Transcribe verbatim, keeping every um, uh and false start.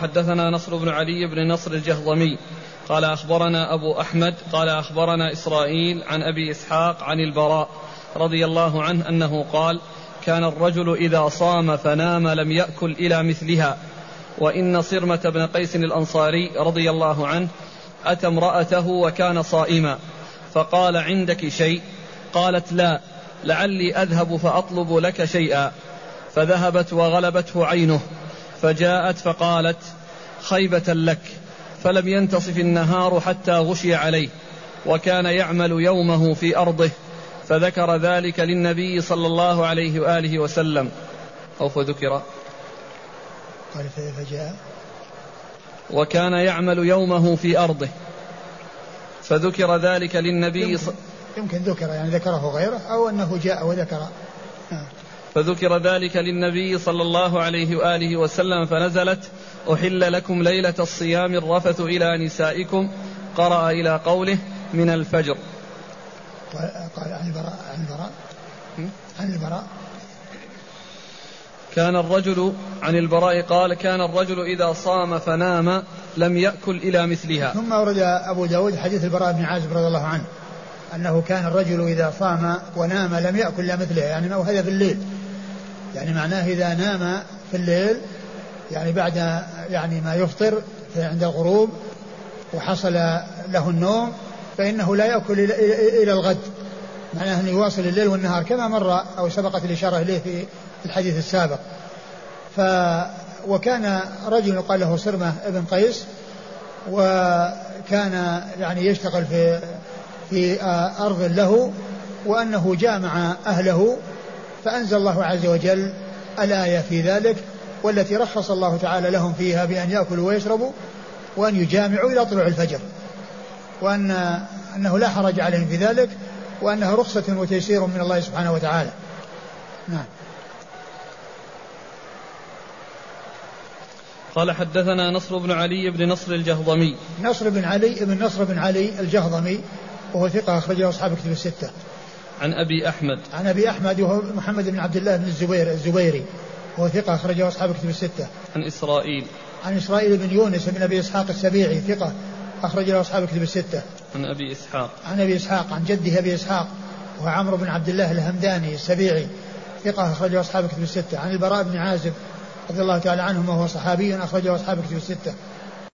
حدثنا نصر بن علي بن نصر الجهضمي قال أخبرنا أبو أحمد قال أخبرنا إسرائيل عن أبي إسحاق عن البراء رضي الله عنه أنه قال كان الرجل إذا صام فنام لم يأكل إلى مثلها. وإن صرمة بن قيس الأنصاري رضي الله عنه أتى امرأته وكان صائما فقال عندك شيء؟ قالت لا، لعلي أذهب فأطلب لك شيئا. فذهبت وغلبته عينه فجاءت فقالت خيبة لك. فلم ينتصف النهار حتى غشي عليه وكان يعمل يومه في أرضه فذكر ذلك للنبي صلى الله عليه وآله وسلم أو فذكر قال فجاء وكان يعمل يومه في أرضه فذكر ذلك للنبي يمكن, يمكن ذكر يعني ذكره غيره أو أنه جاء وذكر فذكر ذلك للنبي صلى الله عليه وآله وسلم فنزلت أحل لكم ليلة الصيام الرفث إلى نسائكم قرأ إلى قوله من الفجر. قال عن البراء عن البراء عن البراء كان الرجل عن البراء قال كان الرجل إذا صام فنام لم يأكل إلى مثلها. ثم ورد أبو داود حديث البراء بن عازب رضي الله عنه أنه كان الرجل إذا صام ونام لم يأكل إلى مثلها، يعني وهذا في الليل، يعني معناه إذا نام في الليل يعني بعد يعني ما يفطر عند الغروب وحصل له النوم فإنه لا يأكل إلى الغد، معناه أنه يواصل الليل والنهار كما مر أو سبقت الإشارة إليه في الحديث السابق. ف وكان رجل قال له صرمة ابن قيس وكان يعني يشتغل في في أرض له وأنه جامع أهله فأنزل الله عز وجل الآية في ذلك والتي رخص الله تعالى لهم فيها بأن يأكلوا ويشربوا وأن يجامعوا إلى طلوع الفجر، وأن أنه لا حرج عليهم في ذلك وأنه رخصة وتيسير من الله سبحانه وتعالى. نعم. قال حدثنا نصر بن علي بن نصر الجهضمي نصر بن علي بن نصر بن علي الجهضمي وهو ثقة أخرجه أصحاب كتب الستة. عن أبي أحمد عن أبي أحمد وهو محمد بن عبد الله بن الزبير الزبيري وهو ثقة أخرجه أصحاب كتب الستة. عن إسرائيل عن إسرائيل بن يونس بن أبي إسحاق السبيعي ثقة أخرجه أصحاب كتب الستة. عن أبي إسحاق عن أبي إسحاق عن جده أبي إسحاق وهو عمرو بن عبد الله الهمداني السبيعي ثقة أخرجه أصحاب كتب الستة. عن البراء بن عازب رضي الله تعالى عنه وهو صحابي أخرجه أصحاب كتب الستة.